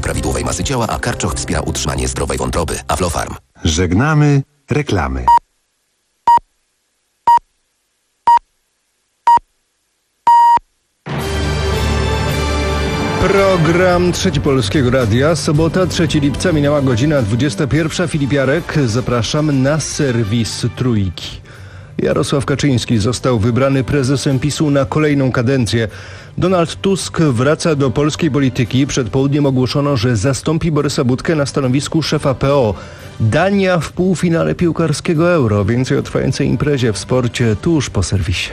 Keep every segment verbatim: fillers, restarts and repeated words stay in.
prawidłowej masy ciała, a karczoch wspiera utrzymanie zdrowej wątroby. Aflofarm. Żegnamy reklamy. Program Trzeci Polskiego Radia. Sobota, trzeciego lipca, minęła godzina dwudziesta pierwsza. Filip Jarek, zapraszam na serwis Trójki. Jarosław Kaczyński został wybrany prezesem PiSu na kolejną kadencję. Donald Tusk wraca do polskiej polityki. Przed południem ogłoszono, że zastąpi Borysa Budkę na stanowisku szefa P O. Dania w półfinale piłkarskiego Euro. Więcej o trwającej imprezie w sporcie tuż po serwisie.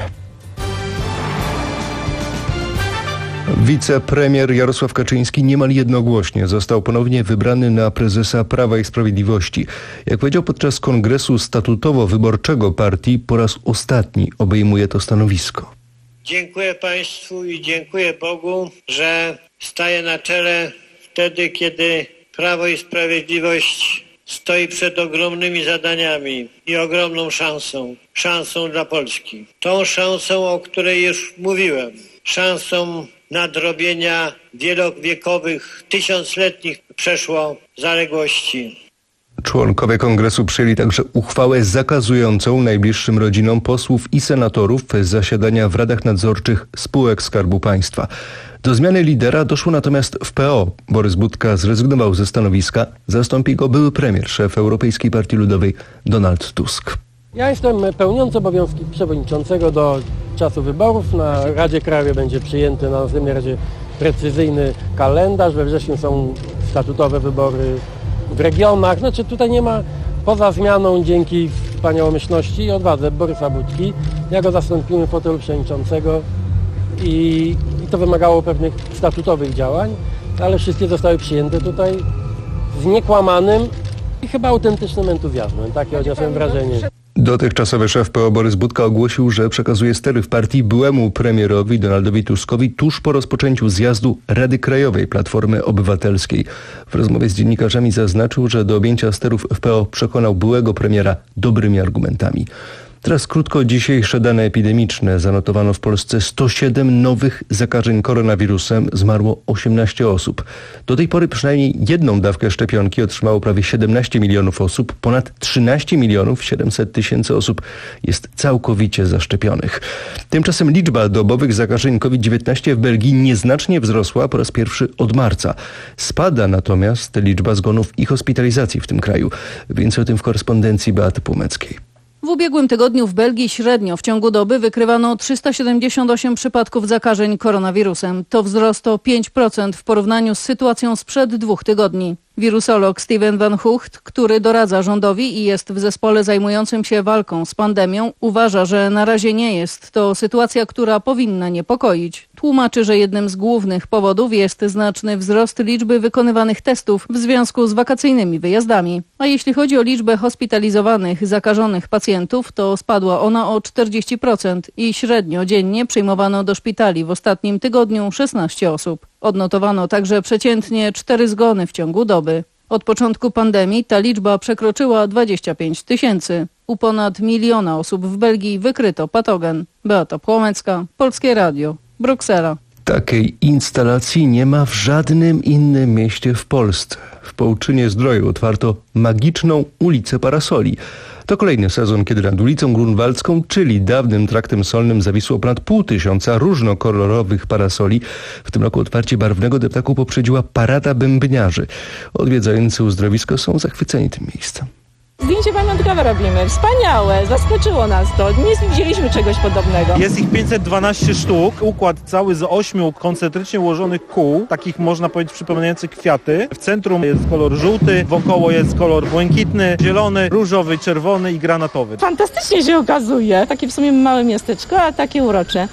Wicepremier Jarosław Kaczyński niemal jednogłośnie został ponownie wybrany na prezesa Prawa i Sprawiedliwości. Jak powiedział podczas kongresu statutowo-wyborczego partii, po raz ostatni obejmuje to stanowisko. Dziękuję Państwu i dziękuję Bogu, że staję na czele wtedy, kiedy Prawo i Sprawiedliwość stoi przed ogromnymi zadaniami i ogromną szansą. Szansą dla Polski. Tą szansą, o której już mówiłem. Szansą nadrobienia wielowiekowych, tysiącletnich przeszło zaległości. Członkowie kongresu przyjęli także uchwałę zakazującą najbliższym rodzinom posłów i senatorów zasiadania w radach nadzorczych spółek Skarbu Państwa. Do zmiany lidera doszło natomiast w P O. Borys Budka zrezygnował ze stanowiska. Zastąpi go były premier, szef Europejskiej Partii Ludowej Donald Tusk. Ja jestem pełniący obowiązki przewodniczącego do czasu wyborów. Na Radzie Krajowej będzie przyjęty na następnej Radzie precyzyjny kalendarz. We wrześniu są statutowe wybory w regionach. Znaczy tutaj nie ma, poza zmianą dzięki wspaniałomyślności i odwadze Borysa Budki, ja go zastąpimy w fotelu przewodniczącego i, i to wymagało pewnych statutowych działań, ale wszystkie zostały przyjęte tutaj z niekłamanym i chyba autentycznym entuzjazmem. Takie odniosłem wrażenie. Dotychczasowy szef P O Borys Budka ogłosił, że przekazuje stery w partii byłemu premierowi Donaldowi Tuskowi tuż po rozpoczęciu zjazdu Rady Krajowej Platformy Obywatelskiej. W rozmowie z dziennikarzami zaznaczył, że do objęcia sterów w P O przekonał byłego premiera dobrymi argumentami. Teraz krótko dzisiejsze dane epidemiczne. Zanotowano w Polsce sto siedem nowych zakażeń koronawirusem. Zmarło osiemnaście osób. Do tej pory przynajmniej jedną dawkę szczepionki otrzymało prawie siedemnaście milionów osób. Ponad trzynaście milionów siedemset tysięcy osób jest całkowicie zaszczepionych. Tymczasem liczba dobowych zakażeń COVID dziewiętnaście w Belgii nieznacznie wzrosła po raz pierwszy od marca. Spada natomiast liczba zgonów i hospitalizacji w tym kraju. Więcej o tym w korespondencji Beaty Płomeckiej. W ubiegłym tygodniu w Belgii średnio w ciągu doby wykrywano trzysta siedemdziesiąt osiem przypadków zakażeń koronawirusem. To wzrost o pięć procent w porównaniu z sytuacją sprzed dwóch tygodni. Wirusolog Steven Van Hucht, który doradza rządowi i jest w zespole zajmującym się walką z pandemią, uważa, że na razie nie jest to sytuacja, która powinna niepokoić. Tłumaczy, że jednym z głównych powodów jest znaczny wzrost liczby wykonywanych testów w związku z wakacyjnymi wyjazdami. A jeśli chodzi o liczbę hospitalizowanych, zakażonych pacjentów, to spadła ona o czterdzieści procent i średnio dziennie przyjmowano do szpitali w ostatnim tygodniu szesnaście osób. Odnotowano także przeciętnie cztery zgony w ciągu doby. Od początku pandemii ta liczba przekroczyła dwadzieścia pięć tysięcy. U ponad miliona osób w Belgii wykryto patogen. Beata Płomecka, Polskie Radio, Bruksela. Takiej instalacji nie ma w żadnym innym mieście w Polsce. W Połczynie-Zdroju otwarto magiczną ulicę parasoli. To kolejny sezon, kiedy nad ulicą Grunwaldzką, czyli dawnym traktem solnym, zawisło ponad pół tysiąca różnokolorowych parasoli. W tym roku otwarcie barwnego deptaku poprzedziła parada bębniarzy. Odwiedzający uzdrowisko są zachwyceni tym miejscem. Zdjęcie pamiątkowe robimy. Wspaniałe. Zaskoczyło nas to. Nie widzieliśmy czegoś podobnego. Jest ich pięćset dwanaście sztuk. Układ cały z ośmiu koncentrycznie ułożonych kół, takich można powiedzieć przypominających kwiaty. W centrum jest kolor żółty, wokoło jest kolor błękitny, zielony, różowy, czerwony i granatowy. Fantastycznie się okazuje. Takie w sumie małe miasteczko, a takie urocze.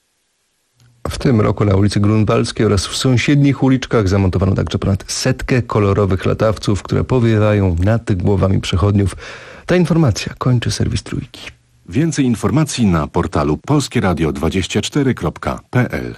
W tym roku na ulicy Grunwaldzkiej oraz w sąsiednich uliczkach zamontowano także ponad setkę kolorowych latawców, które powiewają nad głowami przechodniów. Ta informacja kończy serwis Trójki. Więcej informacji na portalu polskie radio dwadzieścia cztery kropka p l.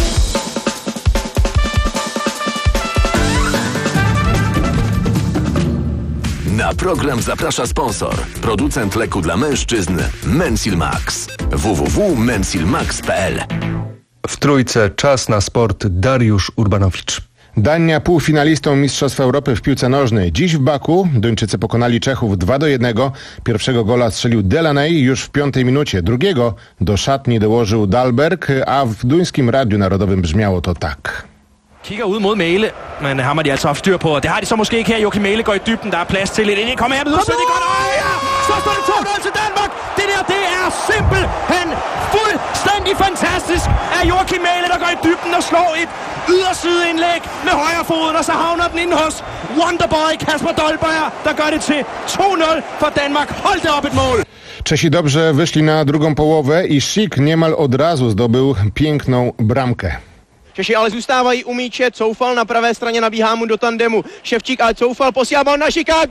Na program zaprasza sponsor. Producent leku dla mężczyzn Mensil Max. w w w kropka mensil max kropka p l. W Trójce czas na sport. Dariusz Urbanowicz. Dania półfinalistą Mistrzostw Europy w piłce nożnej. Dziś w Baku Duńczycy pokonali Czechów dwa do jednego. Pierwszego gola strzelił Delaney już w piątej minucie. Drugiego do szatni dołożył Dahlberg, a w duńskim radiu narodowym brzmiało to tak. Kigger ud mod Mæhle, men ham har de altså haft styr på. Det har de så måske ikke her. Joachim Mæhle går i dybden, der er plads til lidt ind. Kommer her med ud, så det godt. Øj, ja! Så står det to nul til Danmark. Det der, det er simpelthen fuldstændig fantastisk af Joachim Mæhle, der går i dybden og slår et ydersideindlæg med højre foden, og så havner den inde hos Wonderboy Kasper Dolberg, der gør det til to nul for Danmark. Hold det op et mål. Czesi dobrze wyszli na drugą połowę i Schick niemal od razu zdobył piękną bramkę. Češi ale zůstávají u míče, Coufal na pravé straně nabíhá mu do tandemu, Ševčík ale Coufal posílá bal na Schicka,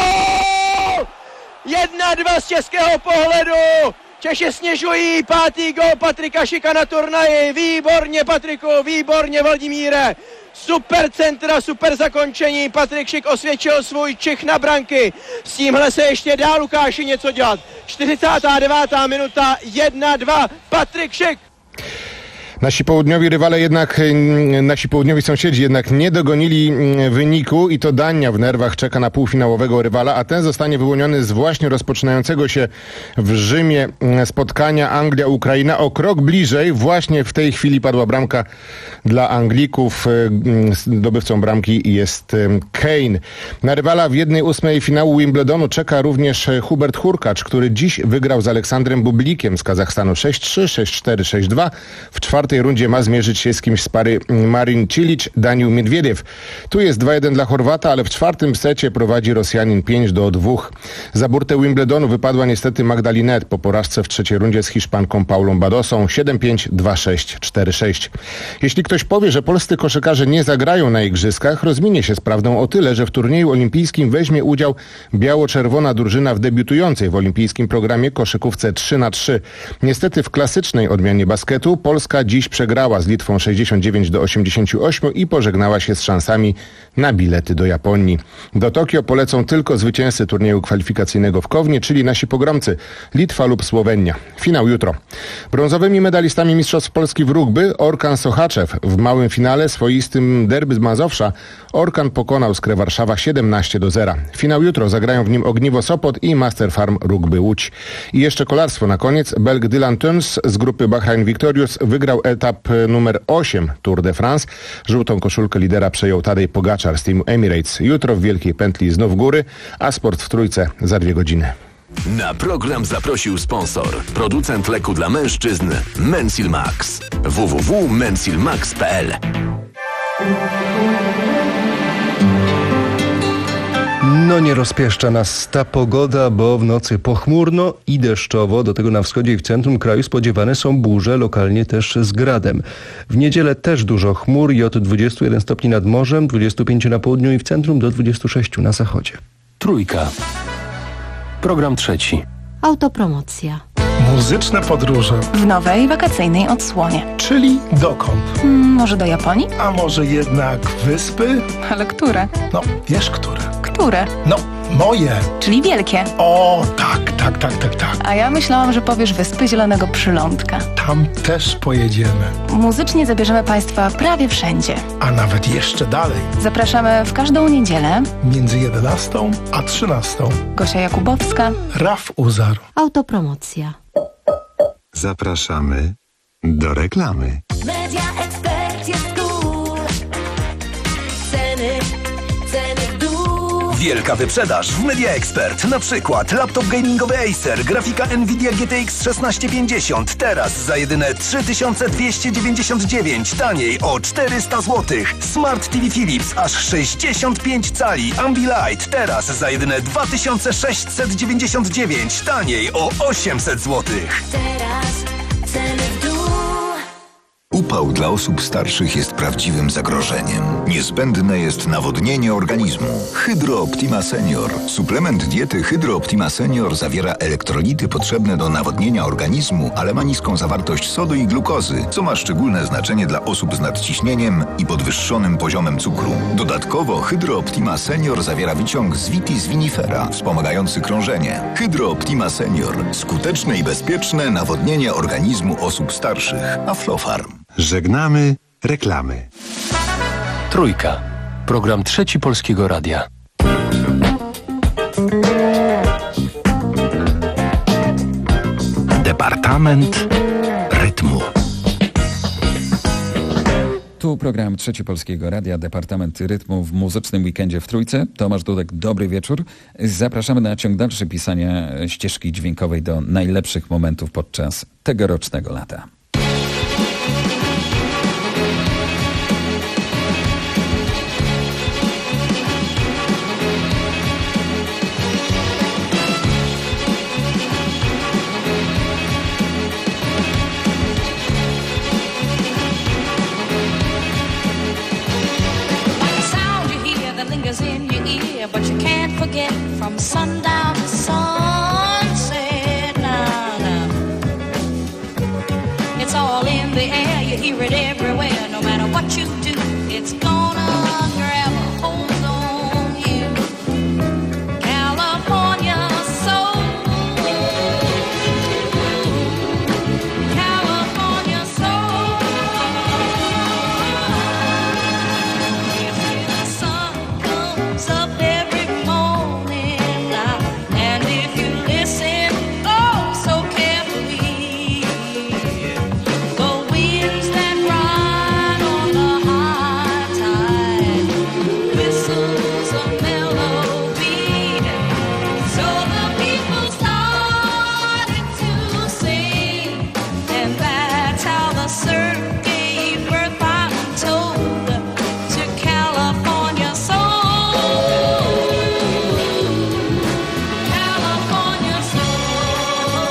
gól! jedna dva z českého pohledu, Češi sněžují pátý gól Patrika Schicka na turnaji, výborně Patriku, výborně Vladimíre, super centra, super zakončení, Patrik Schick osvědčil svůj čich na branky, s tímhle se ještě dá Lukáši něco dělat, čtyřicátá devátá minuta, jedna dva, Patrik Schick. Nasi południowi rywale jednak, nasi południowi sąsiedzi jednak nie dogonili wyniku i to Dania w nerwach czeka na półfinałowego rywala, a ten zostanie wyłoniony z właśnie rozpoczynającego się w Rzymie spotkania Anglia-Ukraina. O krok bliżej właśnie w tej chwili padła bramka dla Anglików. Zdobywcą bramki jest Kane. Na rywala w jednej ósmej finału Wimbledonu czeka również Hubert Hurkacz, który dziś wygrał z Aleksandrem Bublikiem z Kazachstanu sześć trzy, sześć cztery, sześć dwa. W czwartej rundzie ma zmierzyć się z kimś z pary Marin Cilic, Daniil Miedwiediew. Tu jest dwa jeden dla Chorwata, ale w czwartym secie prowadzi Rosjanin pięć do dwóch. Za burtę Wimbledonu wypadła niestety Magdalinet po porażce w trzeciej rundzie z Hiszpanką Paulą Badosą siedem pięć, dwa sześć, cztery sześć. Jeśli ktoś powie, że polscy koszykarze nie zagrają na igrzyskach, rozminie się z prawdą o tyle, że w turnieju olimpijskim weźmie udział biało-czerwona drużyna w debiutującej w olimpijskim programie koszykówce trzy na trzy. Niestety w klasycznej odmianie basketu Polska dziś przegrała z Litwą sześćdziesiąt dziewięć do osiemdziesięciu ośmiu i pożegnała się z szansami na bilety do Japonii. Do Tokio polecą tylko zwycięzcy turnieju kwalifikacyjnego w Kownie, czyli nasi pogromcy Litwa lub Słowenia. Finał jutro. Brązowymi medalistami Mistrzostw Polski w rugby Orkan Sochaczew. W małym finale swoistym derby z Mazowsza Orkan pokonał Skrę Warszawa siedemnaście do zera. Finał jutro, zagrają w nim Ogniwo Sopot i Master Farm Rugby Łódź. I jeszcze kolarstwo na koniec. Belg Dylan Teuns z grupy Bahrain Victorious wygrał etap numer osiem Tour de France. Żółtą koszulkę lidera przejął Tadej Pogaczar z teamu Emirates. Jutro w Wielkiej Pętli znów góry, a sport w Trójce za dwie godziny. Na program zaprosił sponsor. Producent leku dla mężczyzn Mensil Max. w w w kropka mensil max kropka p l. No nie rozpieszcza nas ta pogoda, bo w nocy pochmurno i deszczowo. Do tego na wschodzie i w centrum kraju spodziewane są burze, lokalnie też z gradem. W niedzielę też dużo chmur i od dwudziestu jeden stopni nad morzem, dwudziestu pięciu na południu i w centrum do dwudziestu sześciu na zachodzie. Trójka. Program trzeci. Autopromocja. Muzyczne podróże. W nowej wakacyjnej odsłonie. Czyli dokąd? Hmm, może do Japonii? A może jednak wyspy? Ale które? No, wiesz które. Które? No, moje. Czyli wielkie. O, tak, tak, tak, tak, tak. A ja myślałam, że powiesz Wyspy Zielonego Przylądka. Tam też pojedziemy. Muzycznie zabierzemy Państwa prawie wszędzie. A nawet jeszcze dalej. Zapraszamy w każdą niedzielę. Między jedenastą a trzynastą. Gosia Jakubowska. Raf Uzar. Autopromocja. Zapraszamy do reklamy. Media Expert jest cool. Ceny, ceny w dół. Wielka wyprzedaż w Media Expert. Na przykład laptop gamingowy Acer, grafika Nvidia G T X szesnaście pięćdziesiąt. Teraz za jedyne trzy tysiące dwieście dziewięćdziesiąt dziewięć. Taniej o czterysta złotych. Smart T V Philips aż sześćdziesiąt pięć cali. Ambilight teraz za jedyne dwa tysiące sześćset dziewięćdziesiąt dziewięć. Taniej o osiemset złotych. Teraz ceny w dół. Upał dla osób starszych jest prawdziwym zagrożeniem. Niezbędne jest nawodnienie organizmu. Hydro Optima Senior. Suplement diety Hydro Optima Senior zawiera elektrolity potrzebne do nawodnienia organizmu, ale ma niską zawartość sodu i glukozy, co ma szczególne znaczenie dla osób z nadciśnieniem i podwyższonym poziomem cukru. Dodatkowo Hydro Optima Senior zawiera wyciąg z Vitis vinifera, wspomagający krążenie. Hydro Optima Senior. Skuteczne i bezpieczne nawodnienie organizmu osób starszych. Aflofarm. Żegnamy reklamy. Trójka. Program Trzeci Polskiego Radia. Departament rytmu. Tu program Trzeci Polskiego Radia, Departament Rytmu w muzycznym weekendzie w Trójce. Tomasz Dudek, dobry wieczór. Zapraszamy na ciąg dalszy pisania ścieżki dźwiękowej do najlepszych momentów podczas tegorocznego lata. In your ear, but you can't forget from sundown to sunset. Now, now, it's all in the air. You hear it everywhere. No matter what you do, it's gonna grab a hold on you. California soul, California soul. If the sun comes up every morning now, and if you listen oh so carefully, the winds that ride on the high tide whistles a melody. So the people started to sing, and that's how the surf gave birth, I'm told, to California soul. California soul.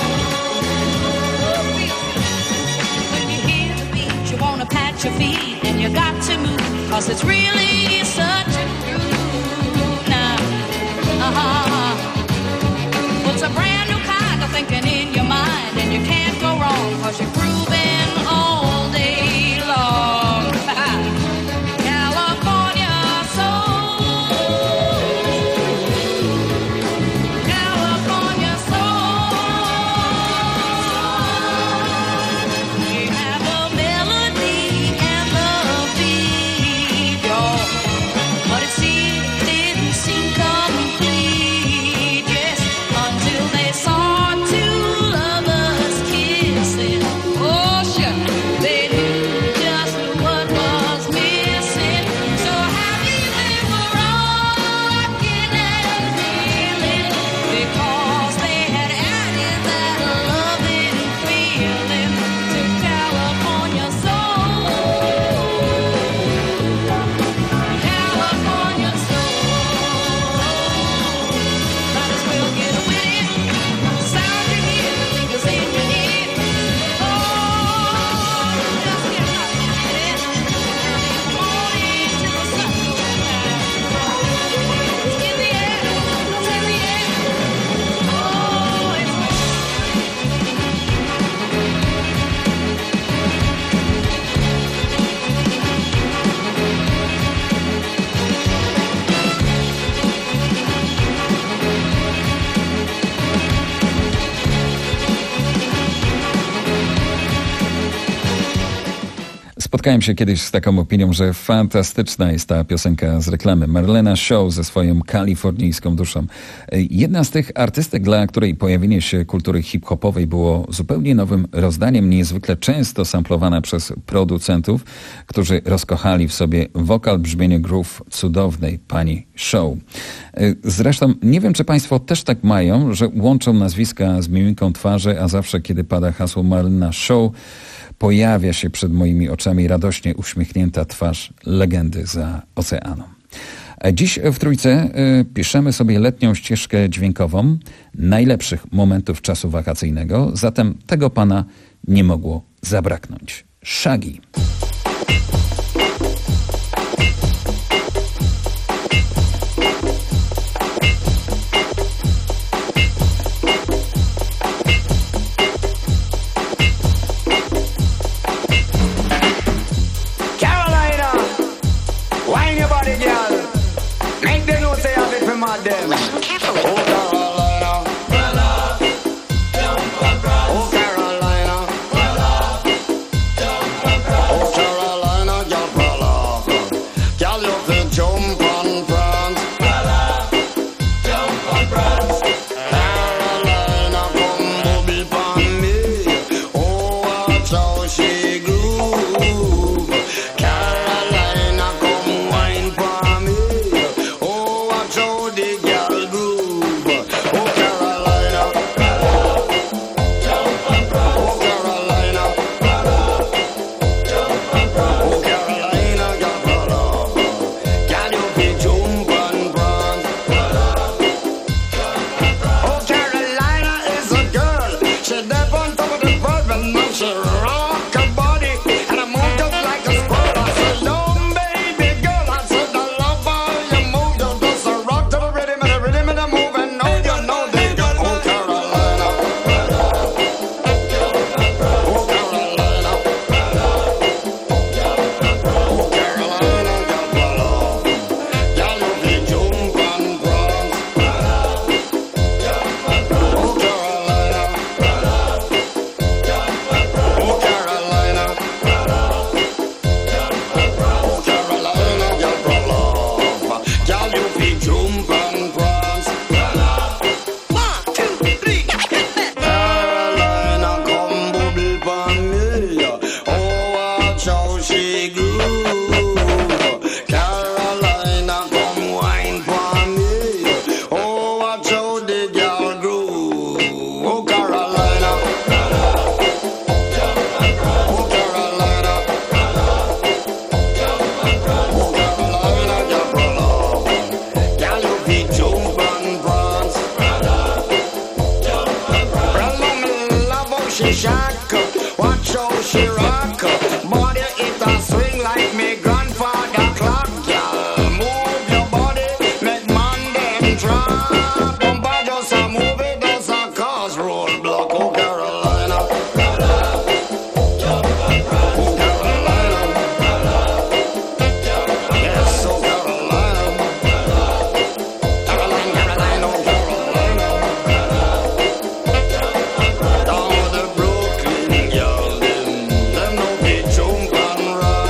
When you hear the beat, you wanna pat your feet, and you got to move, 'cause it's really such a groove now. Uh-huh. It's a brand new kind of thinking in your mind, and you can't go wrong, 'cause you're grooving all day long. California soul. California soul. We have a melody and the beat, y'all, but it seemed, didn't seem complete, yes, until they saw two lovers kissing. Oh, sure, they knew just what was missing. So happy they were rocking and reeling, because they had added that loving feeling to California soul. California soul. Might as well get with it. Sound you hear, the fingers in your ear. Oh, just get right with it. Come on into the sun. It's in the air. It's in the air. Oh, it's Spotkałem się kiedyś z taką opinią, że fantastyczna jest ta piosenka z reklamy Marlena Shaw ze swoją kalifornijską duszą. Jedna z tych artystek, dla której pojawienie się kultury hip-hopowej było zupełnie nowym rozdaniem, niezwykle często samplowana przez producentów, którzy rozkochali w sobie wokal, brzmienie, groove cudownej pani Shaw. Zresztą nie wiem, czy państwo też tak mają, że łączą nazwiska z mimiką twarzy, a zawsze kiedy pada hasło Marlena Shaw, pojawia się przed moimi oczami radośnie uśmiechnięta twarz legendy za oceanu. Dziś w Trójce y, piszemy sobie letnią ścieżkę dźwiękową najlepszych momentów czasu wakacyjnego, zatem tego pana nie mogło zabraknąć. Shaggy. Oh, she shock up. Watch how she rock up. Body it a swing like me grandfather clock. Girl, move your body, make man them drop. Bumper just a move it, just a cause roadblock. Oh Carolina, yes, oh Carolina, Carolina, Carolina, oh Carolina. Down with the Brooklyn girl, them, them no fit jump and rock.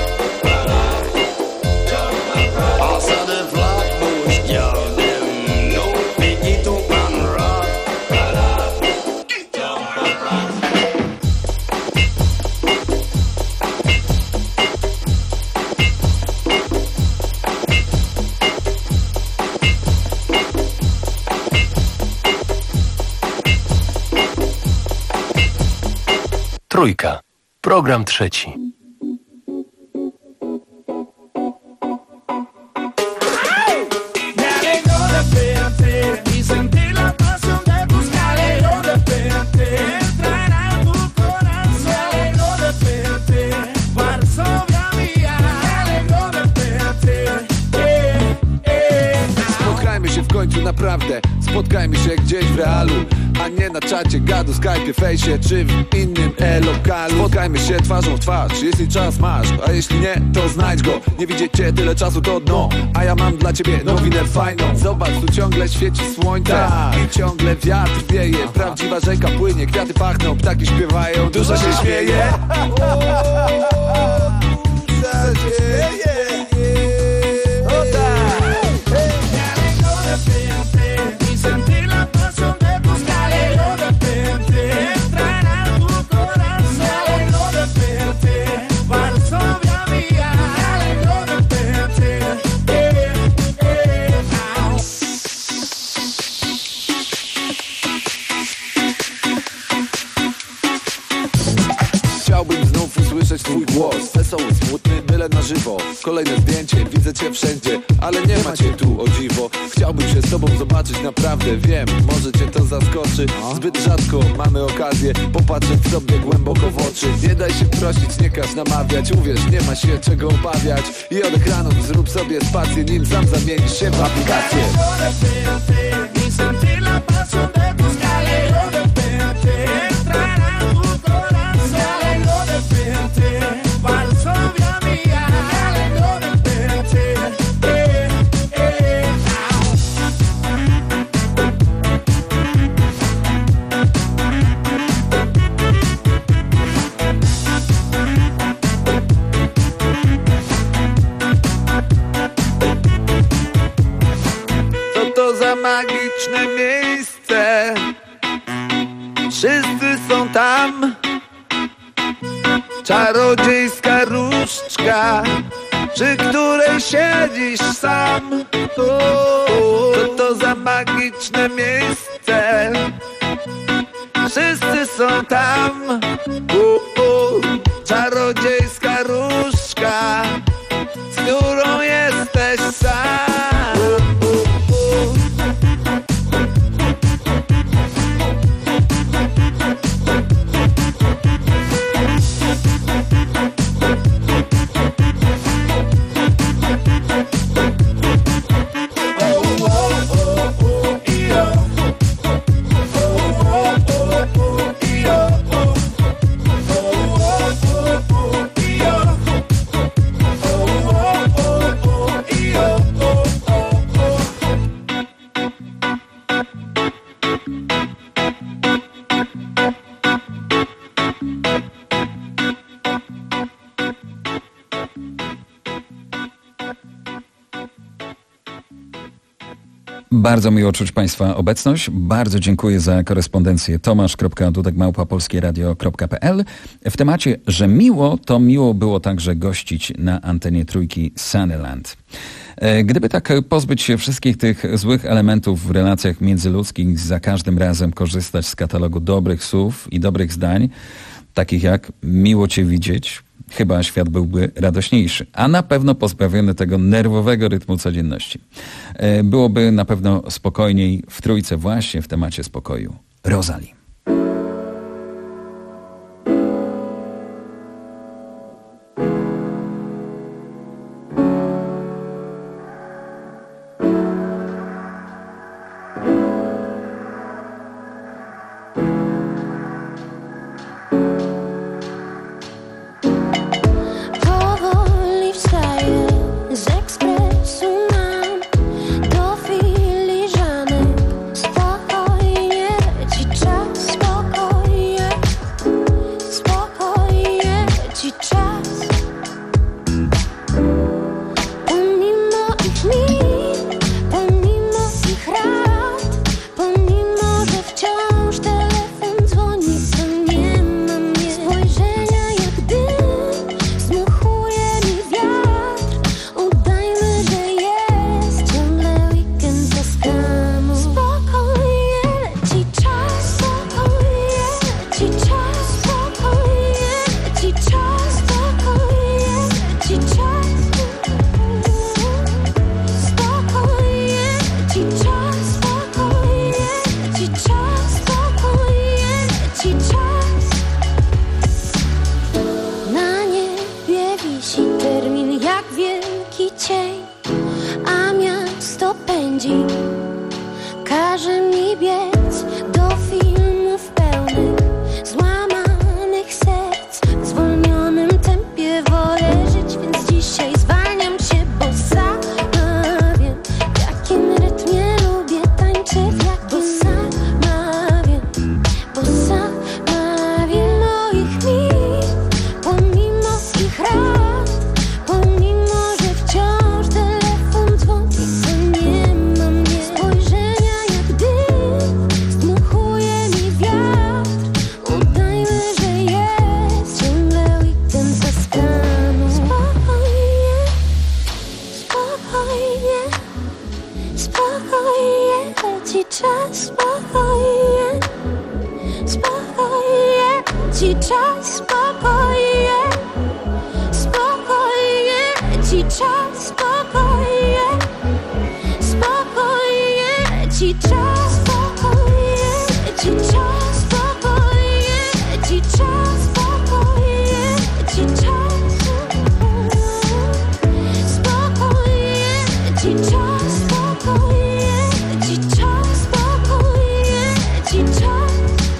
Pass of the Flatbush girl, them no fit get up and rock. Trójka. Program trzeci. Me alegro de verte y sentir la pasión de buscarle. Lo de verte entrar a tu corazón. Me alegro de verte, Varsovia mía. Me alegro de verte, eh, eh. Spotkajmy się w końcu naprawdę. Spotkajmy się gdzieś w realu, a nie na czacie, gadu, Skype'ie, fejsie czy w innym e-lokalu. Spotkajmy się twarzą w twarz, jeśli czas masz, a jeśli nie, to znajdź go. Nie widzieć cię tyle czasu to dno, a ja mam dla ciebie nowinę fajną. Zobacz, tu ciągle świeci słońce i ciągle wiatr wieje. Prawdziwa rzeka płynie, kwiaty pachną, ptaki śpiewają, dużo się śmieje. Dużo się śmieje. O tak. Y sentir la pasión de buscarle. Lo de verte entrar a tu corazón. Me alegro de verte, Varsovia mía. Me alegro de verte, eh, eh, au. Chciałbym znów usłyszeć twój głos. Wesoły, smutny, byle na żywo. Kolejne zdjęcie, widzę cię wszędzie, ale nie ma cię tu, o dziwo. Chciałbym się z tobą zobaczyć naprawdę. Wiem, może cię to zaskoczy. Zbyt rzadko mamy okazję popatrzeć sobie głęboko w oczy. Nie daj się prosić, nie każ namawiać. Uwierz, nie ma się czego obawiać. I od ekranu zrób sobie spację, nim sam zamienisz się w aplikację. Y sentir la pasión de buscarle. Lo de verte entrar a tu corazón. Me alegro de verte, Varsovia mía. Me alegro de verte, eh, eh, au. Co to za magiczne miejsce? Wszyscy są tam. Czarodziejska różdżka, przy której siedzisz sam. O, co to za magiczne miejsce? Wszyscy są tam. O, o, czarodziejska różdżka, z którą jesteś sam. O, o, o. Bardzo miło czuć Państwa obecność. Bardzo dziękuję za korespondencję. tomasz kropka dudek małpa polskie radio kropka p l. W temacie, że miło, to miło było także gościć na antenie Trójki Sunnyland. Gdyby tak pozbyć się wszystkich tych złych elementów w relacjach międzyludzkich, za każdym razem korzystać z katalogu dobrych słów i dobrych zdań, takich jak miło Cię widzieć, chyba świat byłby radośniejszy, a na pewno pozbawiony tego nerwowego rytmu codzienności. Byłoby na pewno spokojniej w Trójce właśnie w temacie spokoju. Rosalie. pędzi. Każe mi biec do filmów pełnych złamanych serc. W zwolnionym tempie wolę żyć, więc dzisiaj zwalniam się, bo sama wiem, w jakim rytmie lubię tańczyć, jak bo sama wiem, bo sama wiem moich mit, pomimo ich rad, pomimo, że wciąż telefon dzwoni, to nie ma mnie. Spojrzenia jak dym, zdmuchuje mi wiatr. Udajmy, że jest ciągle weekend za ścianą. Spokojnie, spokojnie, spokojnie, leci czas, spokojnie, spokojnie, leci czas, spokojnie, spokojnie, leci czas, spokojnie, spokojnie, leci czas, spokojnie, leci czas, spokojnie, leci czas, spokojnie, leci czas, spokojnie, leci czas, spokojnie, leci czas, spokojnie, leci czas.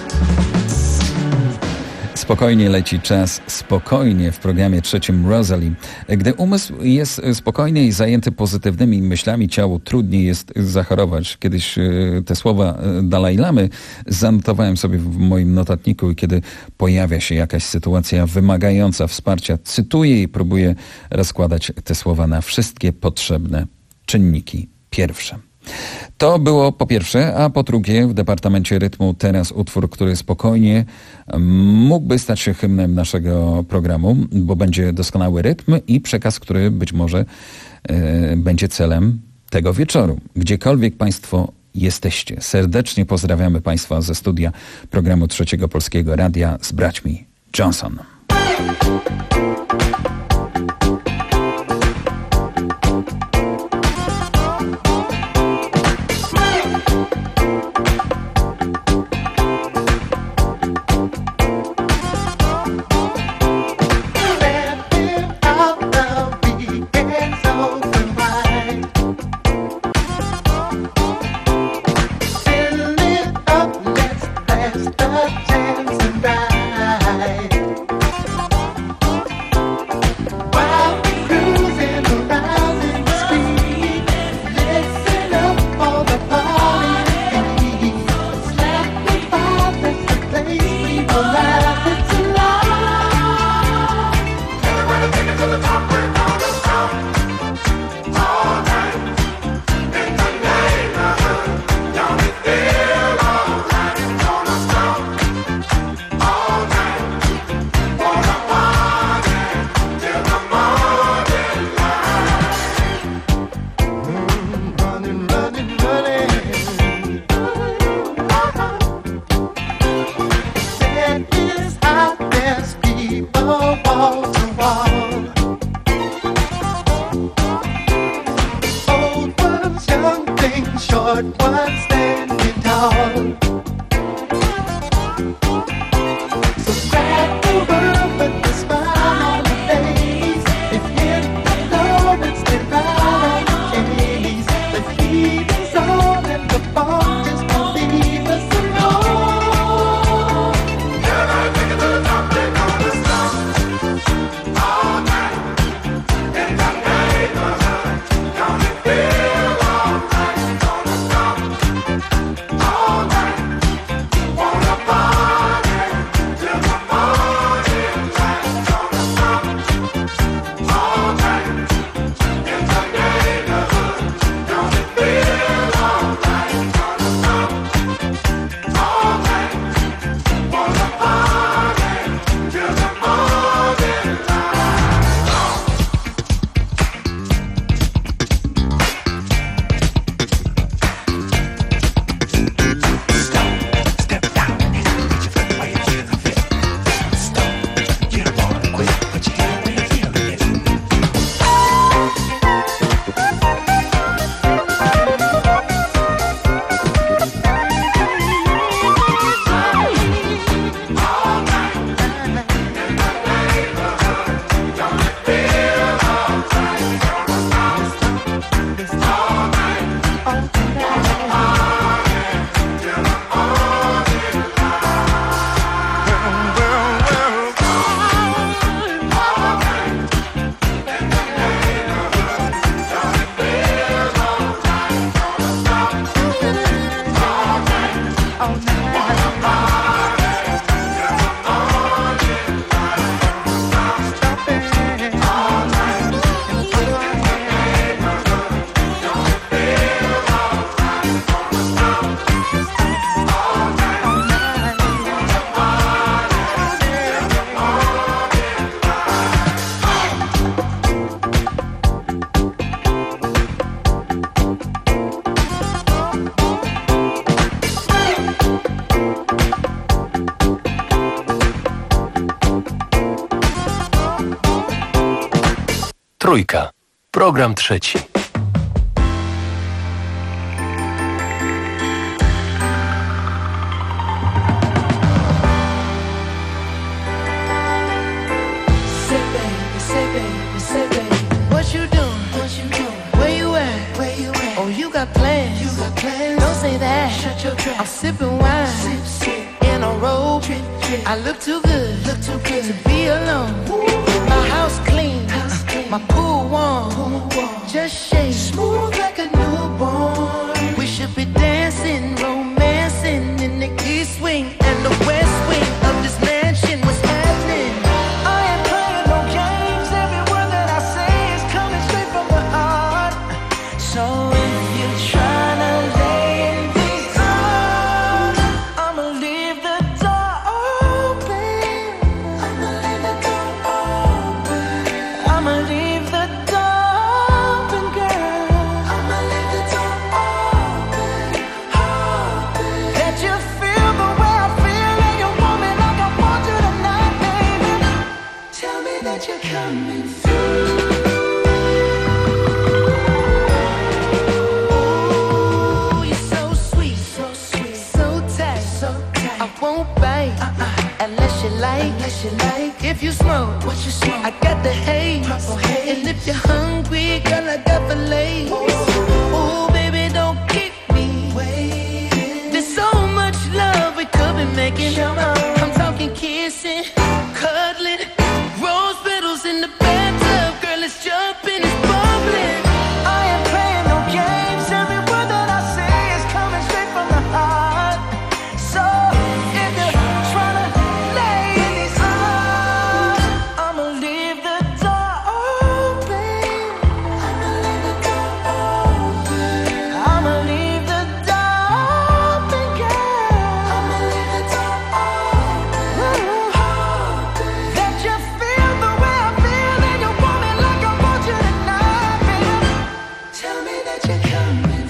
Spokojnie leci czas, spokojnie w programie trzecim Rosalie. Gdy umysł jest spokojny i zajęty pozytywnymi myślami, ciału trudniej jest zachorować. Kiedyś e, te słowa Dalaj Lamy zanotowałem sobie w moim notatniku i kiedy pojawia się jakaś sytuacja wymagająca wsparcia, cytuję i próbuję rozkładać te słowa na wszystkie potrzebne czynniki pierwsze. To było po pierwsze, a po drugie w Departamencie Rytmu teraz utwór, który spokojnie mógłby stać się hymnem naszego programu, bo będzie doskonały rytm i przekaz, który być może e, będzie celem tego wieczoru. Gdziekolwiek Państwo jesteście, serdecznie pozdrawiamy Państwa ze studia programu Trzeciego Polskiego Radia z braćmi Johnson. All night. Trójka. Program trzeci. What you doing? What you doing? Where you at? Where you at? Oh, you got plans. You got plans. Don't say that. Shut your trap. I'm sipping wine. Sip, sip. In a robe. Trip, trip. I look too good. Look too good to be alone. Ooh. My house clean. House clean. My pool warm. Pool warm. Just shake. Smooth like a newborn. We should be dancing, romancing in the east wing and the west wing of this mansion. What's happening? I ain't playing no games. Every word that I say is coming straight from the heart. So if you're trying to lay in these arms, I'ma leave the door open. I'ma leave the door open. I'ma leave the door open, girl. I'ma leave the door open, open. Let you feel the way I feel, and you want me like I want you tonight, baby. Tell me that you're coming through. Ooh, you're so sweet, so sweet, so tight, so tight. I won't bite uh-uh. unless you like, unless you like. If you smoke, what you smoke? I got the haze, purple haze. And if you're hungry, girl, I got fillets. Ooh, baby, don't keep me waiting. There's so much love we could be making. I'm talking kissing, cuddling, rose petals in the bathtub. Girl, let's jump in, it's bubbling. I ain't playing no games. Every word that I say is coming straight from the heart. So if you're trying to lay in these arms, I'ma leave the door open. I'ma leave the door open. I'ma leave the door open, girl. I'ma leave the door open. That you feel the way I feel, and you want me like I want you tonight, baby. Tell me that you're coming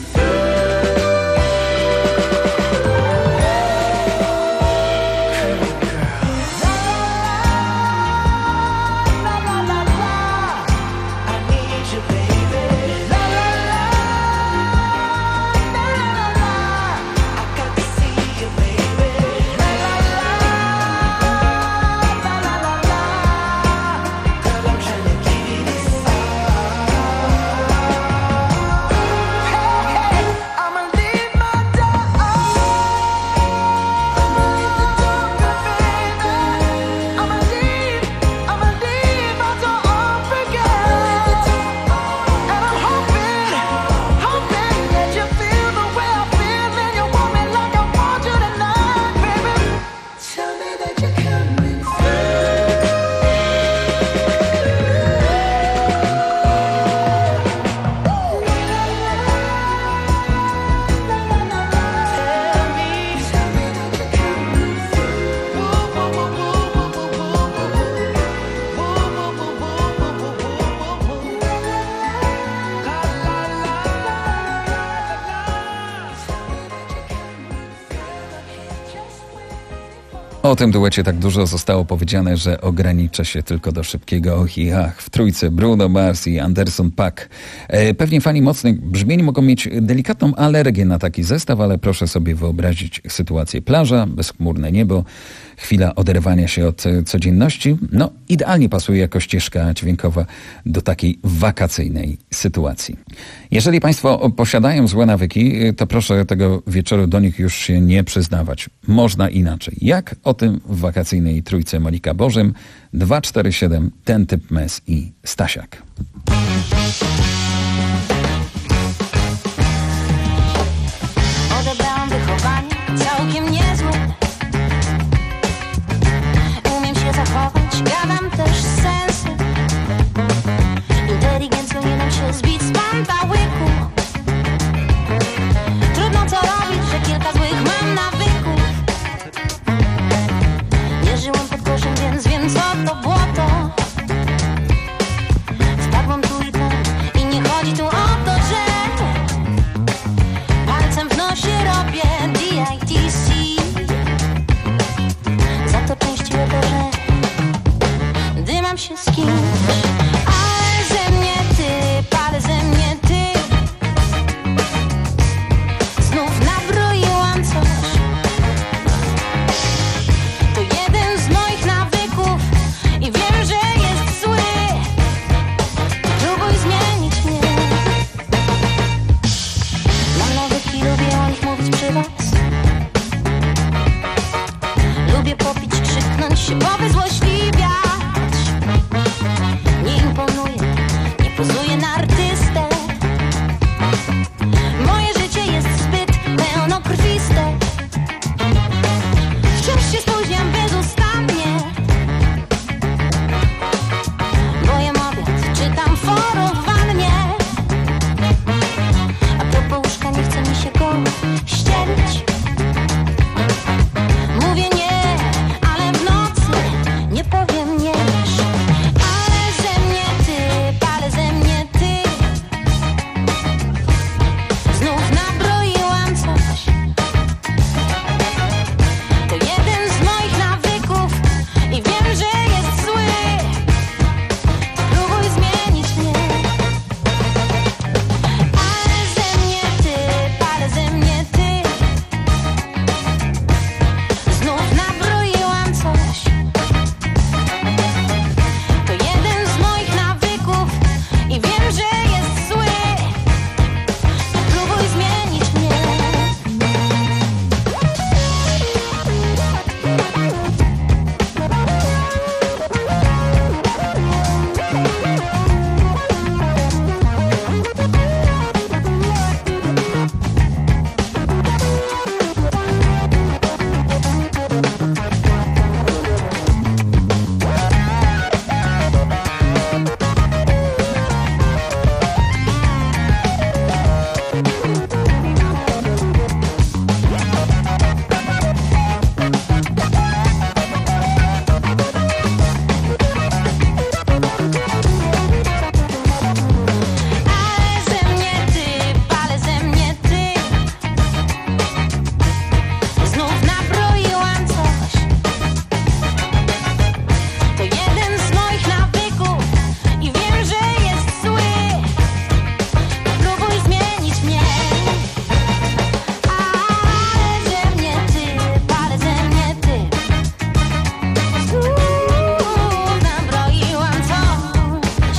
O tym duecie tak dużo zostało powiedziane, że ogranicza się tylko do szybkiego och i ach. W trójce Bruno Mars i Anderson .Paak. E, pewnie fani mocnych brzmień mogą mieć delikatną alergię na taki zestaw, ale proszę sobie wyobrazić sytuację. Plaża, bezchmurne niebo, chwila oderwania się od codzienności. No, idealnie pasuje jako ścieżka dźwiękowa do takiej wakacyjnej sytuacji. Jeżeli Państwo posiadają złe nawyki, to proszę tego wieczoru do nich już się nie przyznawać. Można inaczej. Jak? O tym w wakacyjnej trójce Monika Bożym, dwa cztery siedem, ten typ mes i Stasiak. Odebrałam wychowanie całkiem niezłe. Umiem się zachować, gadam też sensy. Inteligencją nie dam się zbić z pantałyku. Trudno co robić, że kilka złych mam nawyków. Nie żyłam pod koszem, więc wiem co to błoto. Wpadłam trójką was. Lubię popić, krzyknąć się, powyzłośliwiać. Nie imponuję, nie pozuję na artystę. Moje życie jest zbyt pełnokrwiste. Wciąż się spóźniam bezustannie. Bo jem obiad, czytam forowanie. A propos łóżka, nie chce mi się go ścielić. Mówię nie, ale w nocy nie powiem nie już. Ale ze mnie ty, ale ze mnie ty. Znów nabroiłam coś. To jeden z moich nawyków i wiem, że jest zły. Próbuj zmienić mnie. Ale ze mnie ty, ale ze mnie ty. Znów nabroiłam coś. To jeden z moich nawyków i wiem, że jest zły. Próbuj zmienić mnie. Ale ze mnie ty, ale ze mnie ty. Znów nabroiłam coś. To jeden z moich nawyków i wiem, że jest zły. Próbuj zmienić mnie. Ale ze mnie ty, ale ze mnie ty. Znów nabroiłam coś.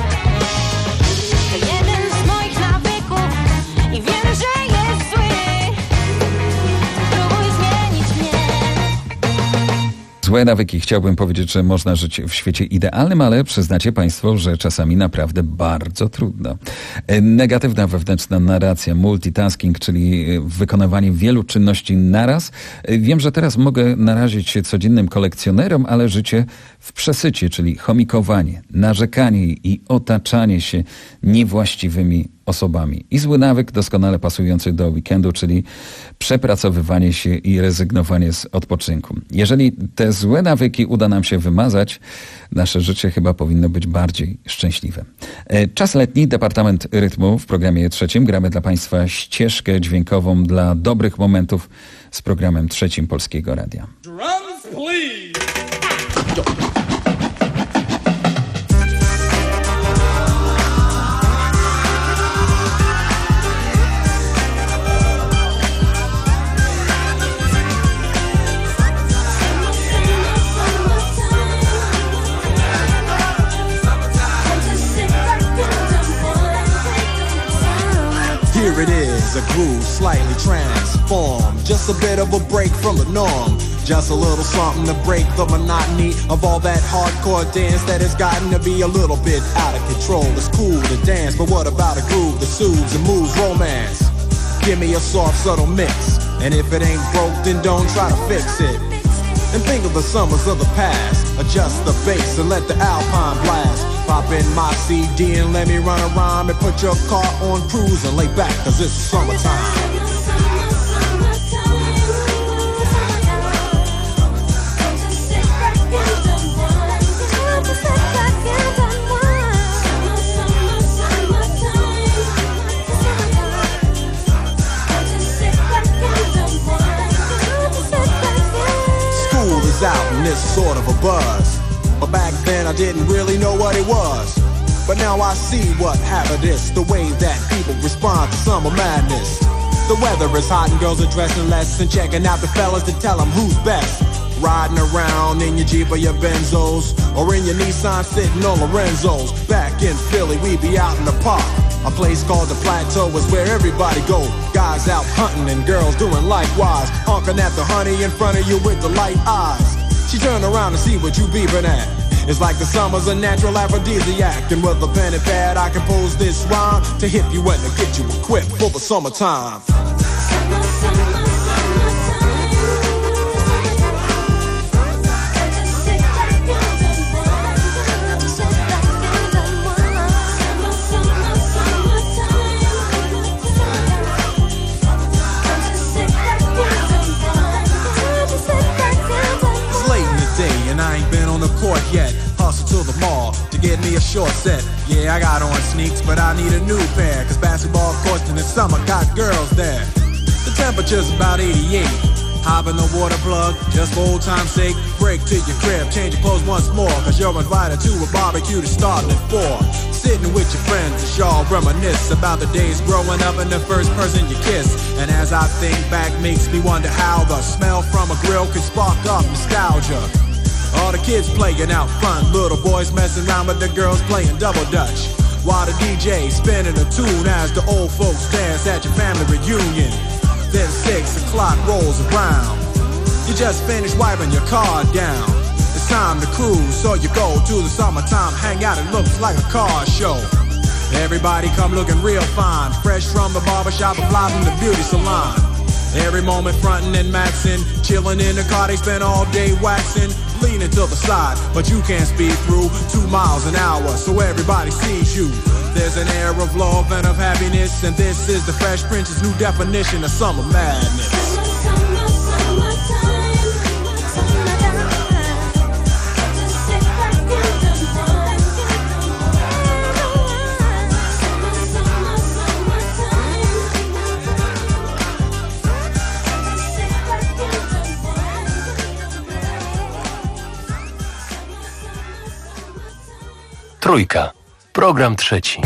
To jeden z moich nawyków i wiem, że jest zły. Próbuj zmienić mnie. Złe nawyki. Chciałbym powiedzieć, że można żyć w świecie idealnym, ale przyznacie państwo, że czasami naprawdę bardzo trudno. E, Negatywna wewnętrzna narracja, multitasking, czyli e, wykonywanie wielu czynności naraz. E, Wiem, że teraz mogę narazić się codziennym kolekcjonerom, ale życie w przesycie, czyli chomikowanie, narzekanie i otaczanie się niewłaściwymi osobami. I zły nawyk doskonale pasujący do weekendu, czyli przepracowywanie się i rezygnowanie z odpoczynku. Jeżeli te złe nawyki uda nam się wymazać, nasze życie chyba powinno być bardziej szczęśliwe. E, Czas letni, Departament Rytmu w programie trzecim. Gramy dla państwa ścieżkę dźwiękową dla dobrych momentów z programem trzecim Polskiego Radia. Drums, please. Here it is, a groove slightly transformed. Just a bit of a break from the norm. Just a little something to break the monotony of all that hardcore dance that has gotten to be a little bit out of control. It's cool to dance, but what about a groove that soothes and moves romance? Give me a soft, subtle mix. And if it ain't broke, then don't try to fix it. And think of the summers of the past. Adjust the bass and let the Alpine blast. Pop in my C D and let me run a rhyme and put your car on cruise and lay back, cause it's summertime. School is out and it's sort of a buzz. But back then I didn't really know what it was. But now I see what happened is the way that people respond to summer madness. The weather is hot and girls are dressing less and checking out the fellas to tell them who's best. Riding around in your Jeep or your Benzos, or in your Nissan sitting on Lorenzo's. Back in Philly we be out in the park. A place called the Plateau is where everybody go. Guys out hunting and girls doing likewise. Honking at the honey in front of you with the light eyes. She turn around to see what you beeping at. It's like the summer's a natural aphrodisiac. And with a pen and pad I compose this rhyme to hit you and to get you equipped for the summertime. Court yet, hustle to the mall to get me a short set. Yeah, I got on sneaks, but I need a new pair, cause basketball courts in the summer got girls there. The temperature's about eighty-eight. Hop in the water plug, just for old time's sake. Break to your crib, change your clothes once more, cause you're invited to a barbecue to starting at four. Sitting with your friends as y'all reminisce about the days growing up and the first person you kiss. And as I think back, makes me wonder how the smell from a grill could spark up nostalgia. All the kids playing out front, little boys messing around with the girls playing double dutch. While the D J spinning a tune as the old folks dance at your family reunion. Then six o'clock rolls around. You just finished wiping your car down. It's time to cruise, so you go to the summertime hangout. It looks like a car show. Everybody come looking real fine, fresh from the barbershop and fly from the beauty salon. Every moment frontin' and maxin', chillin' in the car, they spend all day waxin', leaning to the side, but you can't speed through two miles an hour, so everybody sees you. There's an air of love and of happiness, and this is the Fresh Prince's new definition of summer madness. Trójka. Program trzeci.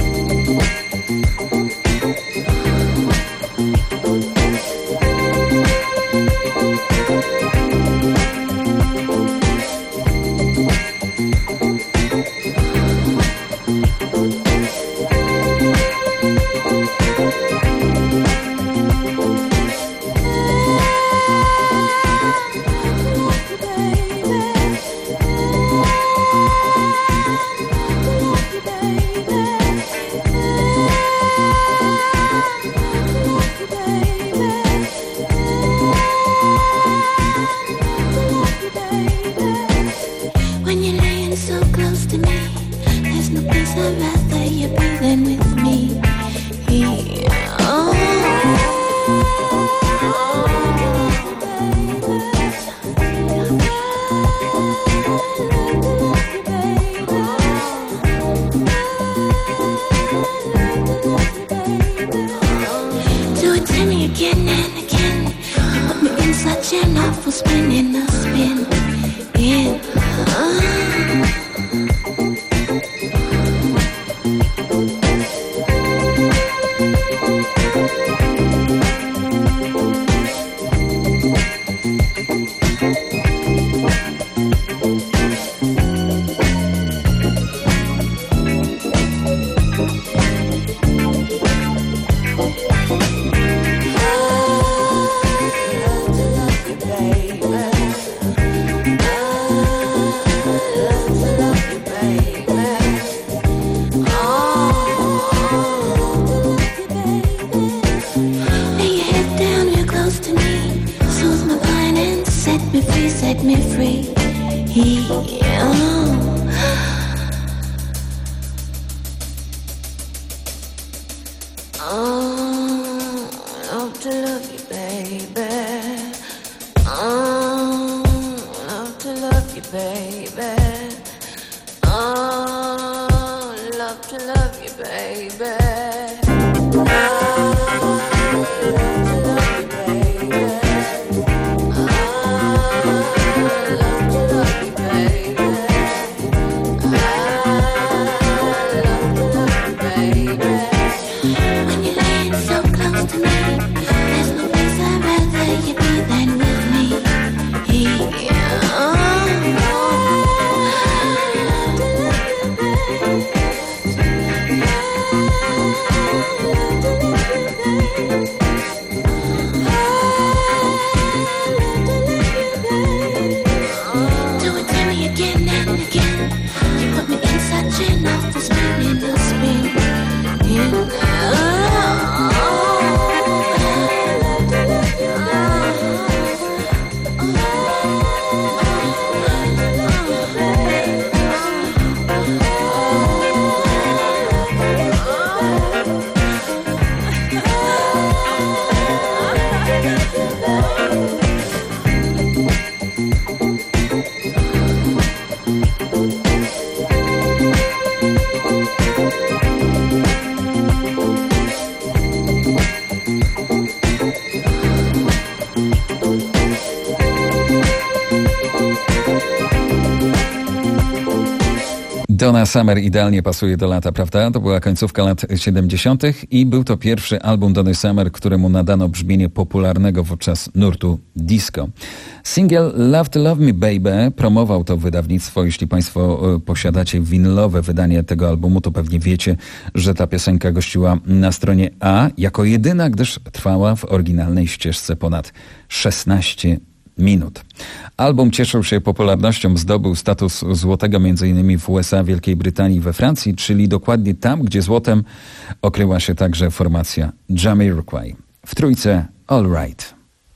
Donna Summer idealnie pasuje do lata, prawda? To była końcówka lat siedemdziesiątych i był to pierwszy album Donny Summer, któremu nadano brzmienie popularnego wówczas nurtu disco. Singiel Love to Love Me Baby promował to wydawnictwo. Jeśli Państwo posiadacie winylowe wydanie tego albumu, to pewnie wiecie, że ta piosenka gościła na stronie A jako jedyna, gdyż trwała w oryginalnej ścieżce ponad szesnaście minut. Album cieszył się popularnością, zdobył status złotego m.in. w U S A, Wielkiej Brytanii i we Francji, czyli dokładnie tam, gdzie złotem okryła się także formacja Jamiroquai. W trójce All Right.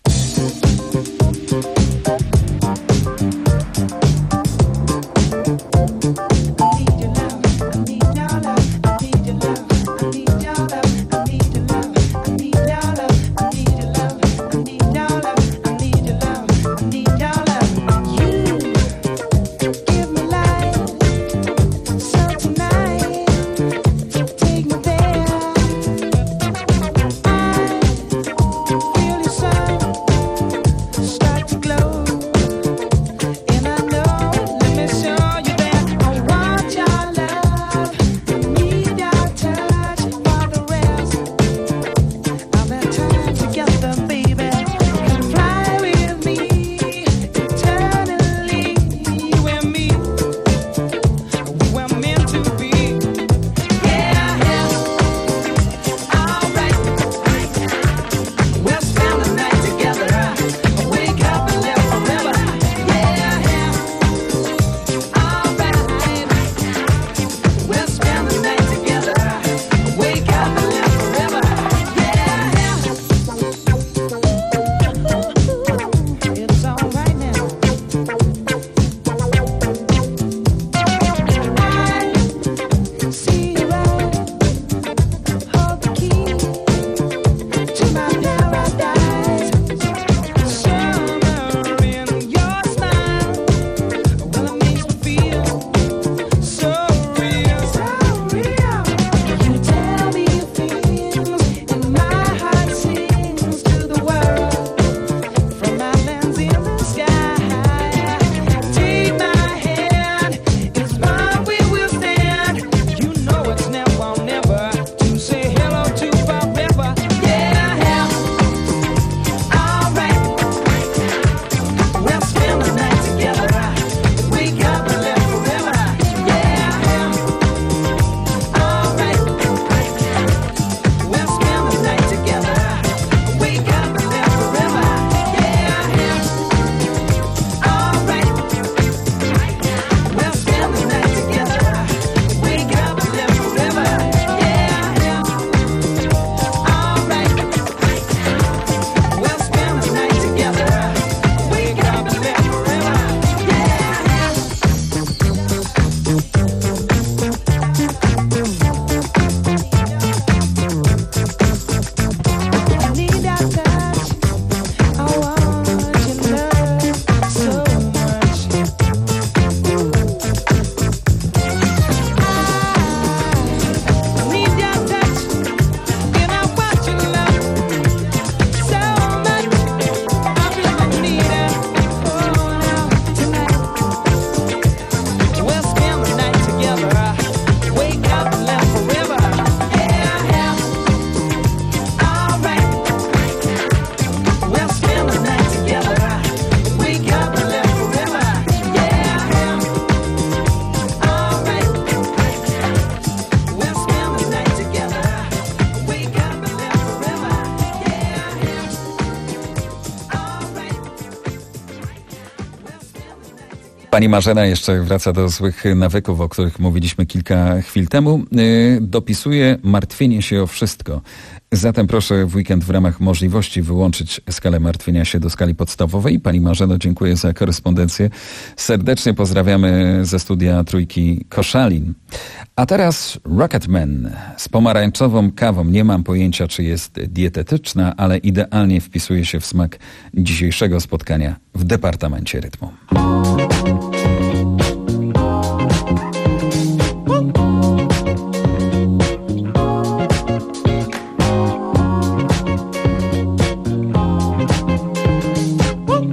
Pani Marzena jeszcze wraca do złych nawyków, o których mówiliśmy kilka chwil temu. Yy, dopisuje martwienie się o wszystko. Zatem proszę w weekend w ramach możliwości wyłączyć skalę martwienia się do skali podstawowej. Pani Marzeno, dziękuję za korespondencję. Serdecznie pozdrawiamy ze studia Trójki Koszalin. A teraz Rocketman z pomarańczową kawą. Nie mam pojęcia, czy jest dietetyczna, ale idealnie wpisuje się w smak dzisiejszego spotkania w Departamencie Rytmu.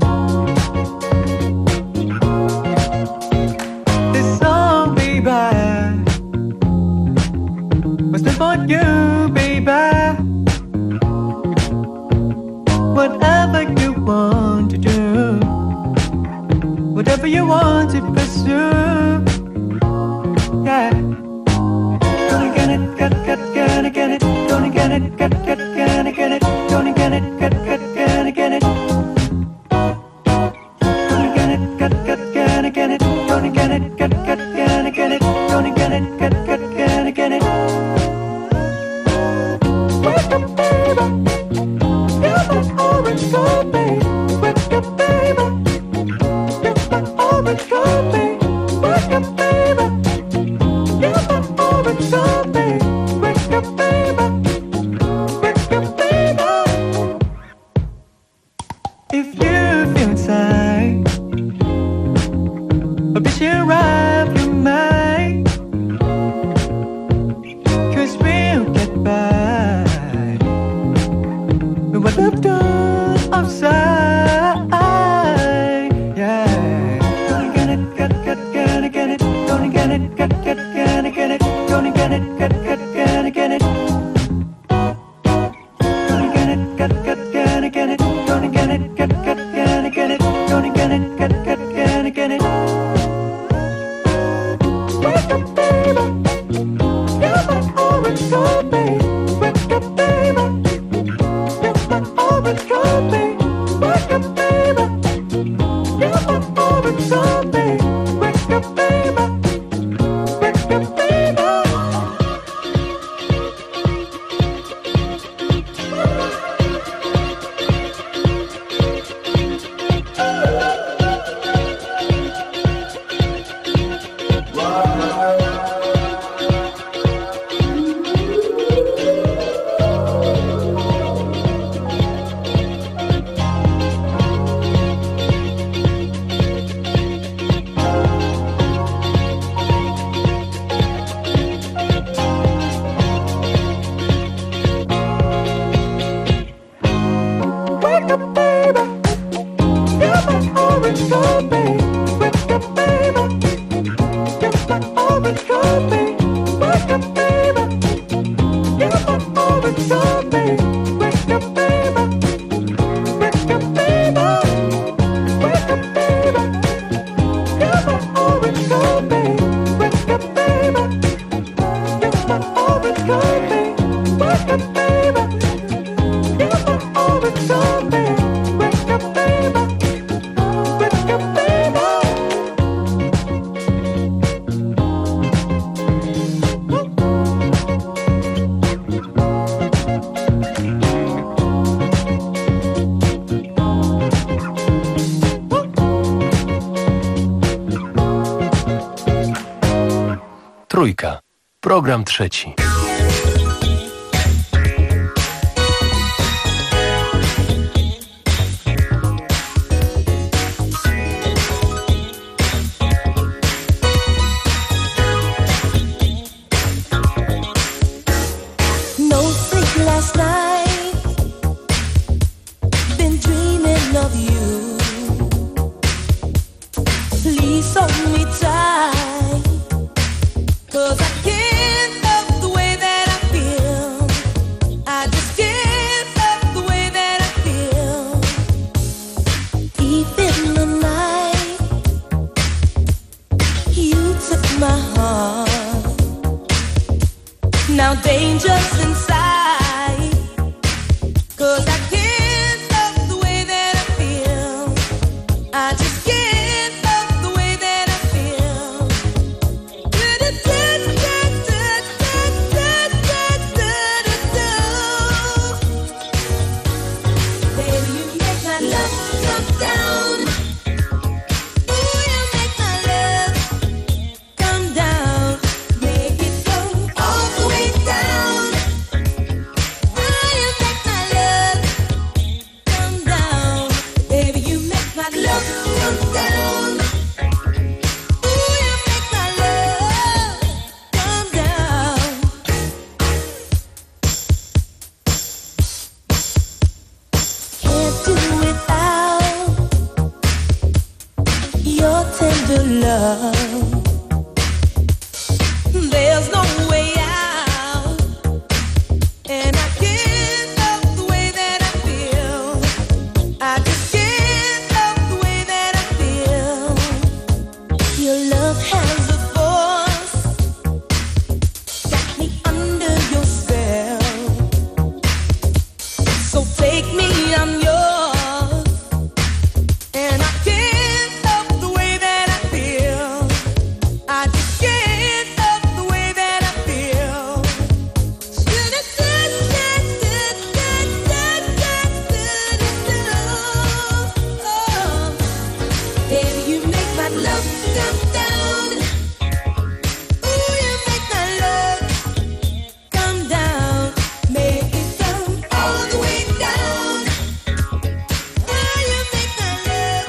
This song, baby, whatever you want to do, whatever you want to pursue. Yeah. Gonna get it, get, get, gonna get it. Gonna get it, get, get, gonna get it. Gonna get it, get, get, gonna get it. Gonna get it, get, get, gonna get it. Gonna get it, get, get, gonna get it. Gonna get it, get, get, gonna get it. Wake up, baby. You're my orange coffee. Wake up, baby. You're my orange coffee. Wake up, baby. You're my orange coffee. Wake up, baby. Wake up, baby. If you feel inside, I'll be sure I'll be mine. 'Cause we'll get by with what I've done outside. Yeah. Gonna get it, get, get, gonna get it. Gonna get it, get, get, gonna get it. Gonna get it, get, get, gonna get it. Gonna get it, get, get, gonna get it. Gonna get it, get, get, gonna get it. Gonna get it, get, get, gonna get it. Wake up, baby. You're my orange coffee. Wake up, baby. You're my orange coffee. Wake up, baby. You're my orange coffee. Wake up, baby. Wake up, baby. Wake up, baby. You're my orange coffee. Wake up, baby. You're my orange coffee. Wake up, baby. You're my orange coffee. Wake up, baby. Wake up, baby. Wake up, baby. You're my orange coffee. Wake up, baby. You're my orange coffee. Wake up, baby. You're my orange coffee. Wake up, baby. Wake up, baby. Trójka. Program trzeci. No sleep last night. Been dreaming of you. Please hold me tight. 'Cause I can't love the way that I feel. I just can't love the way that I feel. Deep in the night, you took my heart. Now danger's inside. 'Cause I can't love the way that I feel. I just can't love the way that I feel. Baby, you make my love come down. Ooh, you make my love come down. Make it go all the way down. Ooh, you make my love come down. Baby, you make my love come down. Ooh, you make my love come down. Can't do without your tender love. There's no way out, and I can't love the way that I feel.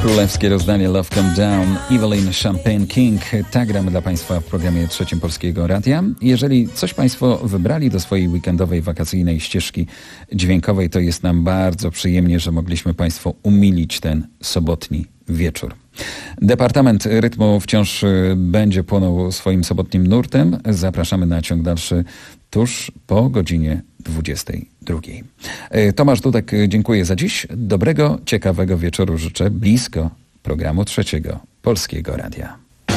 Królewskie rozdanie Love Come Down, Evelyn Champagne King. Tak gramy dla Państwa w programie Trzecim Polskiego Radia. Jeżeli coś Państwo wybrali do swojej weekendowej, wakacyjnej ścieżki dźwiękowej, to jest nam bardzo przyjemnie, że mogliśmy Państwu umilić ten sobotni wieczór. Departament Rytmu wciąż będzie płonął swoim sobotnim nurtem. Zapraszamy na ciąg dalszy tuż po godzinie dwudziestej drugiej. Tomasz Dudek, dziękuję za dziś. Dobrego, ciekawego wieczoru życzę blisko programu Trzeciego Polskiego Radia.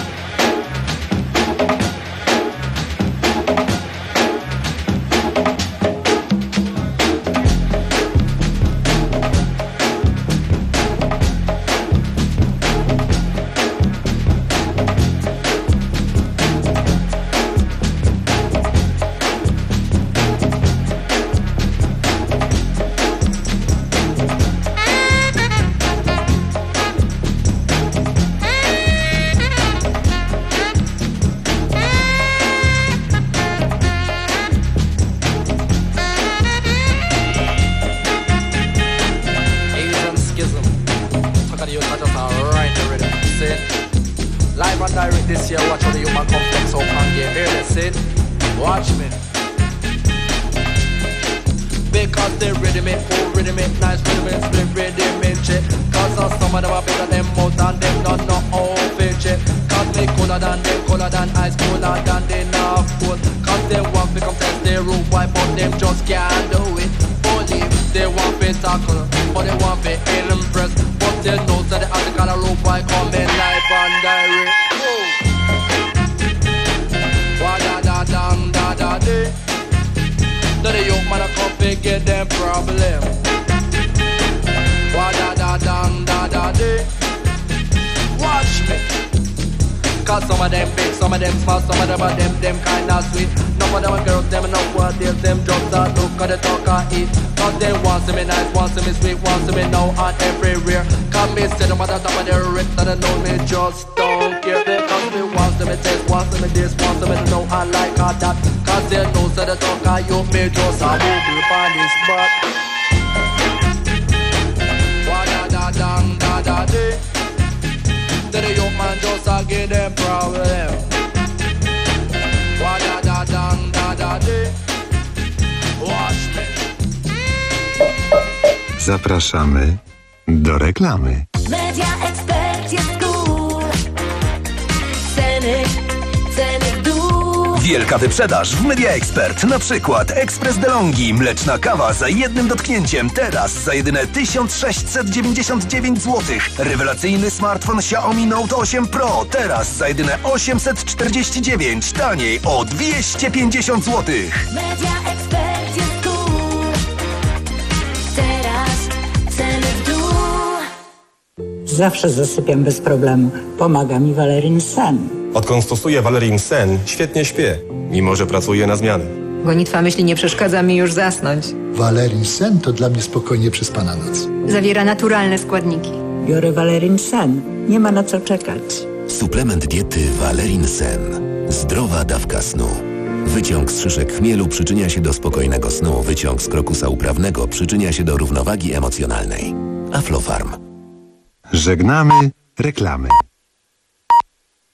Zapraszamy do reklamy. Media Expert jest cool. Ceny, ceny w dół. Wielka wyprzedaż w Media Expert. Na przykład Ekspres DeLonghi, mleczna kawa za jednym dotknięciem. Teraz za jedyne tysiąc sześćset dziewięćdziesiąt dziewięć złotych. Rewelacyjny smartfon Xiaomi Note osiem Pro. Teraz za jedyne osiemset czterdzieści dziewięć. Taniej o dwieście pięćdziesiąt złotych. Media Expert jest cool. Teraz ceny w dół. Zawsze zasypiam bez problemu. Pomaga mi Valerin Sen. Odkąd stosuję Valerin Sen, świetnie śpię, mimo że pracuję na zmianę. Gonitwa myśli nie przeszkadza mi już zasnąć. Valerin Sen to dla mnie spokojnie przespana noc. Zawiera naturalne składniki. Biorę Valerin Sen. Nie ma na co czekać. Suplement diety Valerin Sen. Zdrowa dawka snu. Wyciąg z szyszek chmielu przyczynia się do spokojnego snu. Wyciąg z krokusa uprawnego przyczynia się do równowagi emocjonalnej. Aflofarm. Żegnamy reklamy.